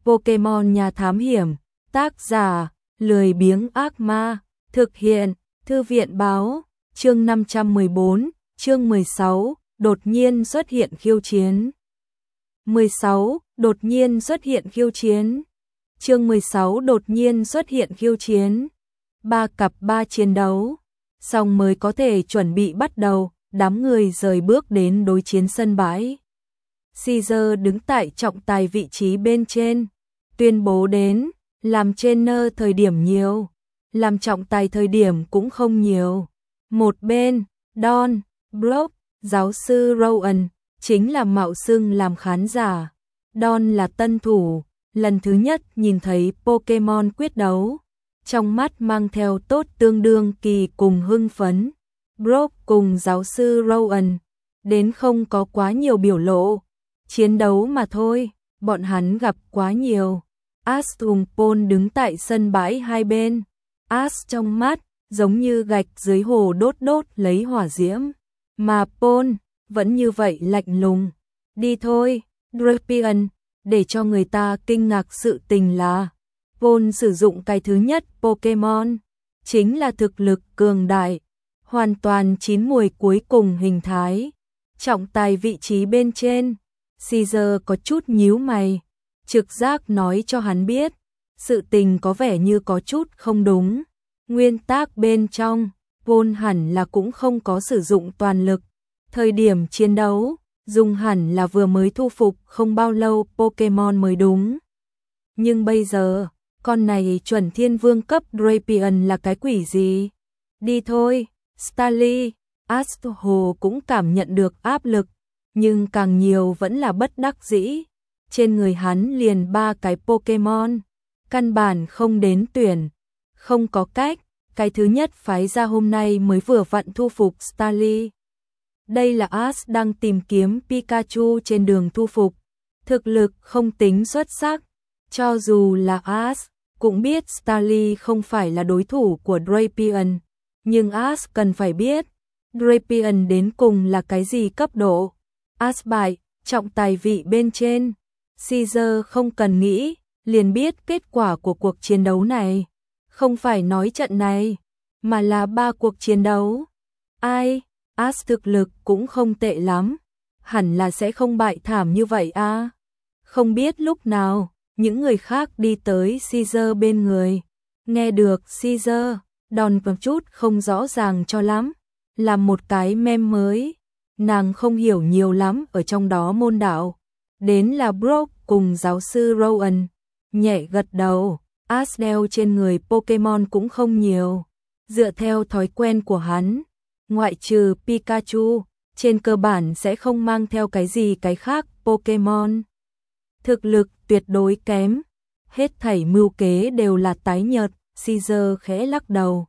Pokemon nhà thám hiểm, tác giả, lười biếng ác ma, thực hiện, thư viện báo, chương 514, chương 16, đột nhiên xuất hiện khiêu chiến. 16, đột nhiên xuất hiện khiêu chiến. Chương 16 đột nhiên xuất hiện khiêu chiến. 3 cặp 3 chiến đấu, xong mới có thể chuẩn bị bắt đầu, đám người rời bước đến đối chiến sân bãi. Caesar đứng tại trọng tài vị trí bên trên, tuyên bố đến, làm trainer thời điểm nhiều, làm trọng tài thời điểm cũng không nhiều. Một bên, Don, Brock, giáo sư Rowan, chính là mạo xưng làm khán giả. Don là tân thủ, lần thứ nhất nhìn thấy Pokemon quyết đấu, trong mắt mang theo tốt tương đương kỳ cùng hưng phấn. Brock cùng giáo sư Rowan, đến không có quá nhiều biểu lộ, chiến đấu mà thôi, bọn hắn gặp quá nhiều. Ash cùng Paul đứng tại sân bãi hai bên, Ash trong mắt, giống như gạch dưới hồ đốt lấy hỏa diễm, mà Paul, vẫn như vậy lạnh lùng. Đi thôi, Drapion, để cho người ta kinh ngạc sự tình là, Paul sử dụng cái thứ nhất Pokemon, chính là thực lực cường đại, hoàn toàn chín mùi cuối cùng hình thái. Trọng tài vị trí bên trên, Caesar có chút nhíu mày, trực giác nói cho hắn biết, sự tình có vẻ như có chút không đúng. Nguyên tắc bên trong, Paul hẳn là cũng không có sử dụng toàn lực, thời điểm chiến đấu, dùng hẳn là vừa mới thu phục không bao lâu Pokemon mới đúng. Nhưng bây giờ, con này chuẩn thiên vương cấp Drapion là cái quỷ gì? Đi thôi, Starly. Astro cũng cảm nhận được áp lực, nhưng càng nhiều vẫn là bất đắc dĩ. Trên người hắn liền 3 cái Pokemon, căn bản không đến tuyển, không có cách, cái thứ nhất phái ra hôm nay mới vừa vặn thu phục Starly. Đây là Ash đang tìm kiếm Pikachu trên đường thu phục, thực lực không tính xuất sắc, cho dù là Ash cũng biết Starly không phải là đối thủ của Drapion, nhưng Ash cần phải biết Drapion đến cùng là cái gì cấp độ. Ash bại, trọng tài vị bên trên, Caesar không cần nghĩ, liền biết kết quả của cuộc chiến đấu này, không phải nói trận này, mà là 3 cuộc chiến đấu. Ai, Ash thực lực cũng không tệ lắm, hẳn là sẽ không bại thảm như vậy à. Không biết lúc nào, những người khác đi tới Caesar bên người, nghe được Caesar, Don một chút không rõ ràng cho lắm, làm một cái meme mới, nàng không hiểu nhiều lắm ở trong đó môn đạo. Đến là Brock cùng giáo sư Rowan, nhẹ gật đầu, Ash đeo trên người Pokemon cũng không nhiều, dựa theo thói quen của hắn, ngoại trừ Pikachu, trên cơ bản sẽ không mang theo cái gì cái khác Pokemon. Thực lực tuyệt đối kém, hết thảy mưu kế đều là tái nhợt, Caesar khẽ lắc đầu.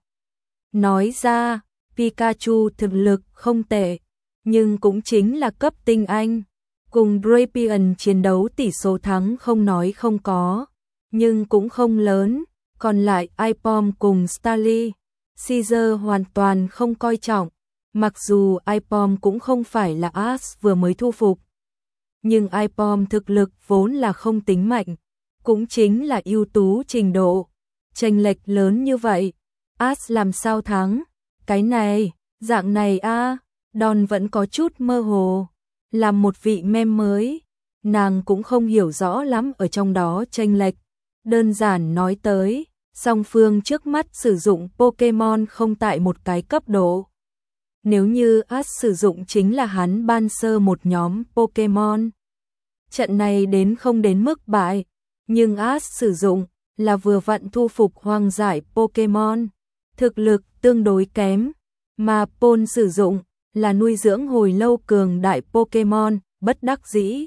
Nói ra, Pikachu thực lực không tệ, nhưng cũng chính là cấp tinh anh, cùng Drapion chiến đấu tỷ số thắng không nói không có, nhưng cũng không lớn, còn lại Aipom cùng Starly, Caesar hoàn toàn không coi trọng, mặc dù Aipom cũng không phải là Ash vừa mới thu phục. Nhưng Aipom thực lực vốn là không tính mạnh, cũng chính là ưu tú trình độ, chênh lệch lớn như vậy, Ash làm sao thắng? Cái này, dạng này a, Don vẫn có chút mơ hồ, làm một vị meme mới, nàng cũng không hiểu rõ lắm ở trong đó chênh lệch, đơn giản nói tới, song phương trước mắt sử dụng Pokemon không tại một cái cấp độ. Nếu như Ash sử dụng chính là hắn ban sơ một nhóm Pokemon, trận này đến không đến mức bại, nhưng Ash sử dụng là vừa vặn thu phục hoang dại Pokemon, thực lực tương đối kém, mà Paul sử dụng là nuôi dưỡng hồi lâu cường đại Pokemon, bất đắc dĩ.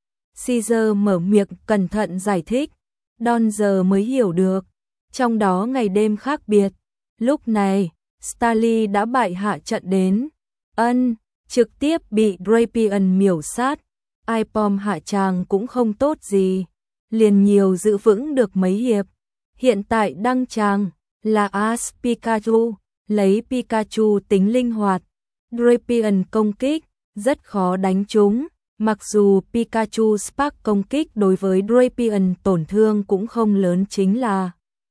Caesar mở miệng cẩn thận giải thích, Don giờ mới hiểu được, trong đó ngày đêm khác biệt. Lúc này, Starly đã bại hạ trận đến, trực tiếp bị Drapion miểu sát, Aipom hạ tràng cũng không tốt gì, liền nhiều giữ vững được mấy hiệp. Hiện tại đăng tràng là Ash Pikachu, lấy Pikachu tính linh hoạt, Drapion công kích rất khó đánh trúng, Mặc dù Pikachu Spark công kích đối với Drapion tổn thương cũng không lớn, chính là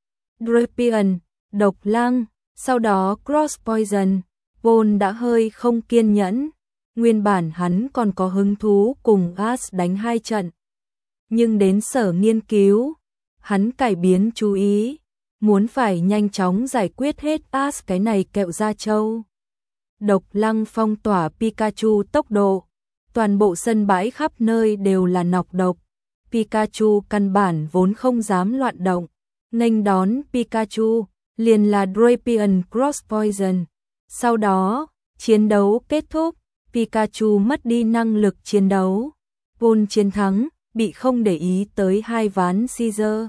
Drapion, độc lăng, sau đó Cross Poison, Paul đã hơi không kiên nhẫn. Nguyên bản hắn còn có hứng thú cùng Ash đánh 2 trận. Nhưng đến sở nghiên cứu, hắn cải biến chú ý, muốn phải nhanh chóng giải quyết hết Ash cái này kẹo da trâu. Độc lăng phong tỏa Pikachu tốc độ, toàn bộ sân bãi khắp nơi đều là nọc độc. Pikachu căn bản vốn không dám loạn động, nghênh đón Pikachu liền là Drapion Cross Poison. Sau đó, chiến đấu kết thúc, Pikachu mất đi năng lực chiến đấu. Paul chiến thắng, bị không để ý tới 2 ván Caesar.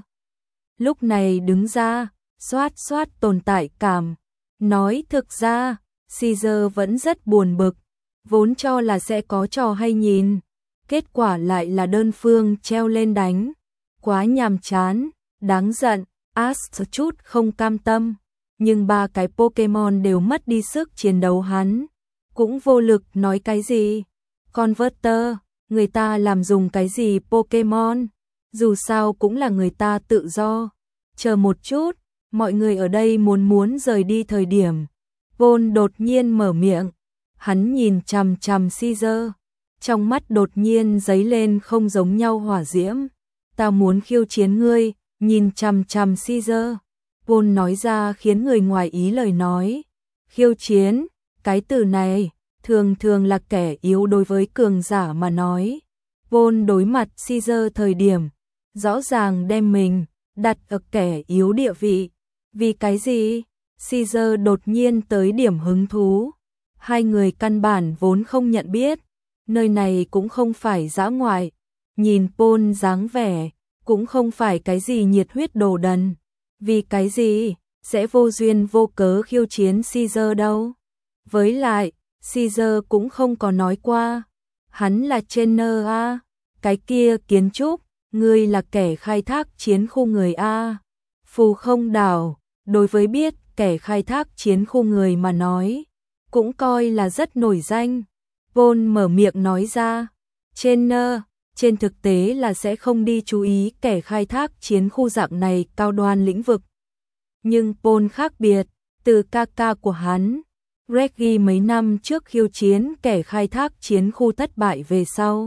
Lúc này đứng ra, xoát tồn tại cảm. Nói thực ra, Caesar vẫn rất buồn bực, vốn cho là sẽ có trò hay nhìn. Kết quả lại là đơn phương treo lên đánh. Quá nhàm chán, đáng giận, Ash chút không cam tâm. Nhưng 3 cái Pokemon đều mất đi sức chiến đấu, hắn cũng vô lực nói cái gì. Converter, người ta làm dùng cái gì Pokemon, dù sao cũng là người ta tự do. Chờ một chút, mọi người ở đây muốn rời đi thời điểm, Paul đột nhiên mở miệng. Hắn nhìn chằm chằm Caesar, trong mắt đột nhiên giấy lên không giống nhau hỏa diễm. Tao muốn khiêu chiến ngươi. Nhìn chằm chằm Caesar, Paul nói ra khiến người ngoài ý lời nói. Khiêu chiến, cái từ này thường thường là kẻ yếu đối với cường giả mà nói. Paul đối mặt Caesar thời điểm, rõ ràng đem mình đặt ở kẻ yếu địa vị. Vì cái gì? Caesar đột nhiên tới điểm hứng thú. 2 người căn bản vốn không nhận biết, nơi này cũng không phải dã ngoại. Nhìn Paul dáng vẻ, cũng không phải cái gì nhiệt huyết đồ đần. Vì cái gì sẽ vô duyên vô cớ khiêu chiến Caesar đâu? Với lại, Caesar cũng không có nói qua hắn là trainer a. Cái kia kiến trúc, ngươi là kẻ khai thác chiến khu người a. Phù Không Đảo, đối với biết kẻ khai thác chiến khu người mà nói, cũng coi là rất nổi danh. Paul mở miệng nói ra, trainer trên thực tế là sẽ không đi chú ý kẻ khai thác chiến khu dạng này cao đoan lĩnh vực. Nhưng Paul khác biệt, từ ca ca của hắn, Reggie mấy năm trước khiêu chiến kẻ khai thác chiến khu thất bại về sau.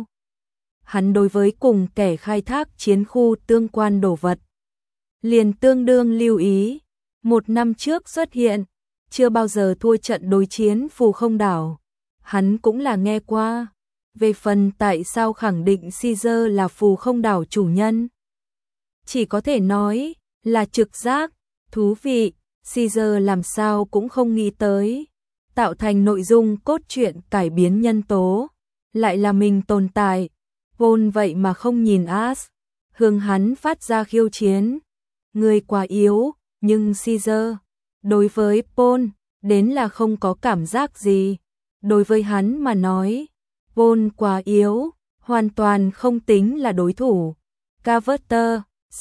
Hắn đối với cùng kẻ khai thác chiến khu tương quan đồ vật, liền tương đương lưu ý. 1 năm trước xuất hiện, chưa bao giờ thua trận đối chiến Phù Không Đảo. Hắn cũng là nghe qua. Về phần tại sao khẳng định Caesar là Phù Không Đảo chủ nhân, chỉ có thể nói là trực giác. Thú vị, Caesar làm sao cũng không nghĩ tới, tạo thành nội dung cốt truyện cải biến nhân tố, lại là mình tồn tại. Paul vậy mà không nhìn Ash, hướng hắn phát ra khiêu chiến. Người quá yếu, nhưng Caesar, đối với Paul, đến là không có cảm giác gì. Đối với hắn mà nói, Paul quá yếu, hoàn toàn không tính là đối thủ. Carver,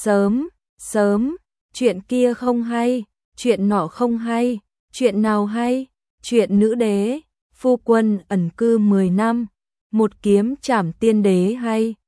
sớm, chuyện kia không hay, chuyện nọ không hay, chuyện nào hay, chuyện nữ đế, phu quân ẩn cư 10 năm, một kiếm trảm tiên đế hay.